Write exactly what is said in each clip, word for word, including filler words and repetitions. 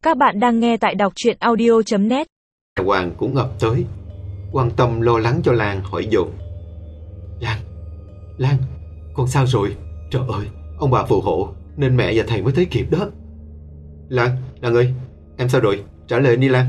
Các bạn đang nghe tại đọc truyện audio chấm net. Hoàng cũng ập tới, quan tâm lo lắng cho Lan, hỏi dồn: Lan, Lan, con sao rồi? Trời ơi, ông bà phù hộ nên mẹ và thầy mới tới kịp đó. Lan, Lan ơi, em sao rồi? Trả lời đi Lan.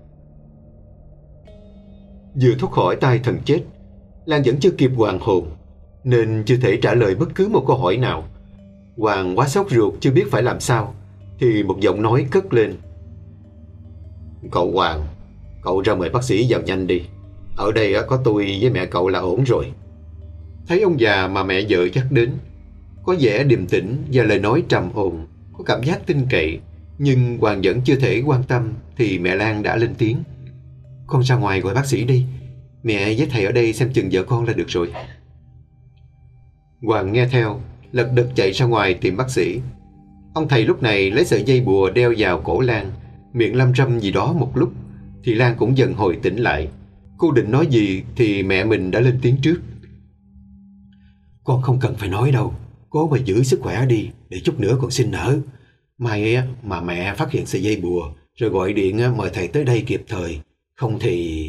Vừa thoát khỏi tay thần chết, Lan vẫn chưa kịp hoàn hồn nên chưa thể trả lời bất cứ một câu hỏi nào. Hoàng quá sốt ruột chưa biết phải làm sao thì một giọng nói cất lên: Cậu Hoàng, cậu ra mời bác sĩ vào nhanh đi. Ở đây có tôi với mẹ cậu là ổn rồi. Thấy ông già mà mẹ vợ dắt đến, có vẻ điềm tĩnh và lời nói trầm ổn, có cảm giác tin cậy, nhưng Hoàng vẫn chưa thể quan tâm thì mẹ Lan đã lên tiếng: Con ra ngoài gọi bác sĩ đi. Mẹ với thầy ở đây xem chừng vợ con là được rồi. Hoàng nghe theo, lật đật chạy ra ngoài tìm bác sĩ. Ông thầy lúc này lấy sợi dây bùa đeo vào cổ Lan, miệng lăm răm gì đó một lúc thì Lan cũng dần hồi tỉnh lại. Cô định nói gì thì mẹ mình đã lên tiếng trước: Con không cần phải nói đâu, cố mà giữ sức khỏe đi, để chút nữa con sinh nở. May mà mẹ phát hiện sợi dây bùa rồi gọi điện mời thầy tới đây kịp thời, không thì...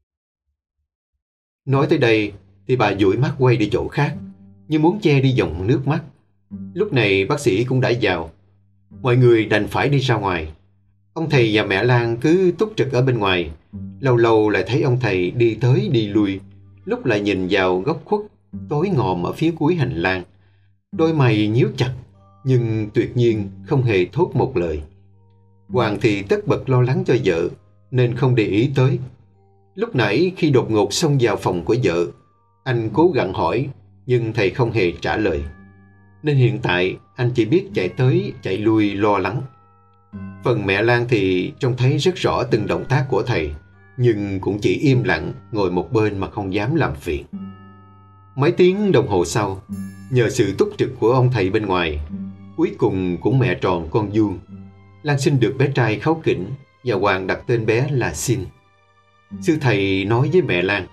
Nói tới đây thì bà dụi mắt quay đi chỗ khác, như muốn che đi dòng nước mắt. Lúc này bác sĩ cũng đã vào, mọi người đành phải đi ra ngoài. Ông thầy và mẹ Lan cứ túc trực ở bên ngoài, lâu lâu lại thấy ông thầy đi tới đi lui, lúc lại nhìn vào góc khuất tối ngòm ở phía cuối hành lang. Đôi mày nhíu chặt nhưng tuyệt nhiên không hề thốt một lời. Hoàng thì tất bật lo lắng cho vợ nên không để ý tới. Lúc nãy khi đột ngột xông vào phòng của vợ, anh cố gắng hỏi nhưng thầy không hề trả lời, nên hiện tại anh chỉ biết chạy tới chạy lui lo lắng. Phần mẹ Lan thì trông thấy rất rõ từng động tác của thầy, nhưng cũng chỉ im lặng ngồi một bên mà không dám làm phiền. Mấy tiếng đồng hồ sau, nhờ sự túc trực của ông thầy bên ngoài, cuối cùng cũng mẹ tròn con vuông, Lan sinh được bé trai kháu khỉnh và Hoàng đặt tên bé là Xin. Sư thầy nói với mẹ Lan: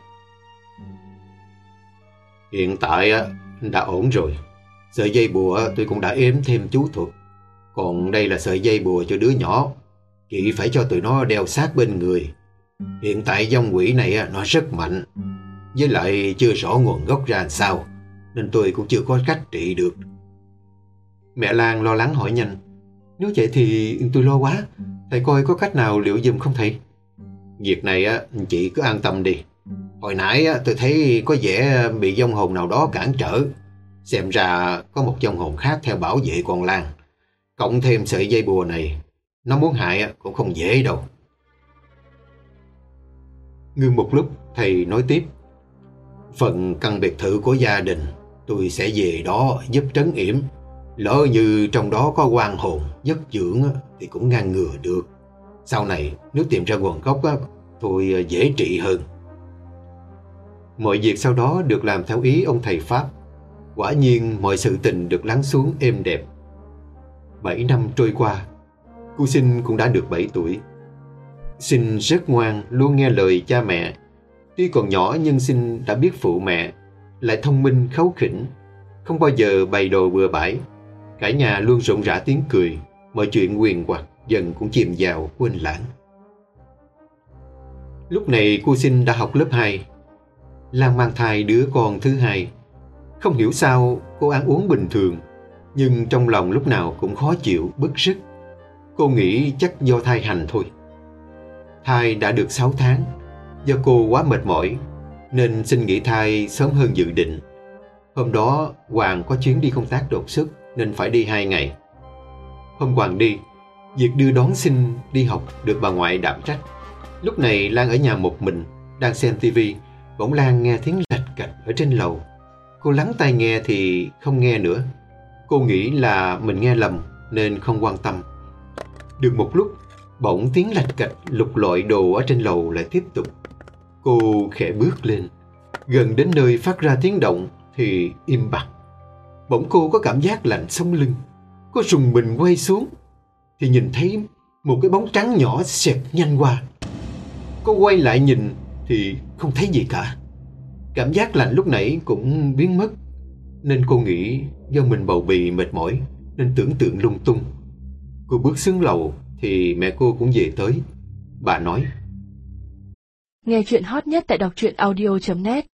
Hiện tại đã ổn rồi. Sợi dây bùa tôi cũng đã ếm thêm chú thuật. Còn đây là sợi dây bùa cho đứa nhỏ, chị phải cho tụi nó đeo sát bên người. Hiện tại dòng quỷ này nó rất mạnh, với lại chưa rõ nguồn gốc ra làm sao, nên tôi cũng chưa có cách trị được. Mẹ Lan lo lắng hỏi nhanh: Nếu vậy thì tôi lo quá, thầy coi có cách nào liệu giùm không thầy? Việc này chị cứ an tâm đi. Hồi nãy tôi thấy có vẻ bị vong hồn nào đó cản trở. Xem ra có một vong hồn khác theo bảo vệ con Lan. Cộng thêm sợi dây bùa này, nó muốn hại cũng không dễ đâu. Ngưng một lúc, thầy nói tiếp: Phần căn biệt thự của gia đình tôi sẽ về đó giúp trấn yểm. Lỡ như trong đó có oan hồn giấc dưỡng thì cũng ngăn ngừa được. Sau này nếu tìm ra nguồn gốc tôi dễ trị hơn. Mọi việc sau đó được làm theo ý ông thầy Pháp. Quả nhiên mọi sự tình được lắng xuống êm đẹp. Bảy năm trôi qua, cô Xin cũng đã được bảy tuổi. Xin rất ngoan, luôn nghe lời cha mẹ. Tuy còn nhỏ nhưng Xin đã biết phụ mẹ, lại thông minh kháu khỉnh, không bao giờ bày đồ bừa bãi. Cả nhà luôn rộn rã tiếng cười, mọi chuyện huyền hoặc dần cũng chìm vào quên lãng. Lúc này cô Xin đã học lớp hai. Lan mang thai đứa con thứ hai. Không hiểu sao cô ăn uống bình thường, nhưng trong lòng lúc nào cũng khó chịu, bứt rứt. Cô nghĩ chắc do thai hành thôi. Thai đã được sáu tháng. Do cô quá mệt mỏi nên xin nghỉ thai sớm hơn dự định. Hôm đó Hoàng có chuyến đi công tác đột xuất nên phải đi hai ngày. Hôm Hoàng đi, việc đưa đón Xin đi học được bà ngoại đảm trách. Lúc này Lan ở nhà một mình, đang xem tivi, bỗng Lan nghe tiếng lạch cạch ở trên lầu. Cô lắng tai nghe thì không nghe nữa. Cô nghĩ là mình nghe lầm nên không quan tâm. Được một lúc, bỗng tiếng lạch cạch lục lọi đồ ở trên lầu lại tiếp tục. Cô khẽ bước lên, gần đến nơi phát ra tiếng động thì im bặt. Bỗng cô có cảm giác lạnh sống lưng. Cô rùng mình quay xuống thì nhìn thấy một cái bóng trắng nhỏ xẹt nhanh qua. Cô quay lại nhìn thì không thấy gì cả. Cảm giác lạnh lúc nãy cũng biến mất, nên cô nghĩ do mình bầu bì mệt mỏi nên tưởng tượng lung tung. Cô bước xuống lầu thì mẹ cô cũng về tới. Bà nói: Nghe chuyện hot nhất tại đọc truyện audio chấm net.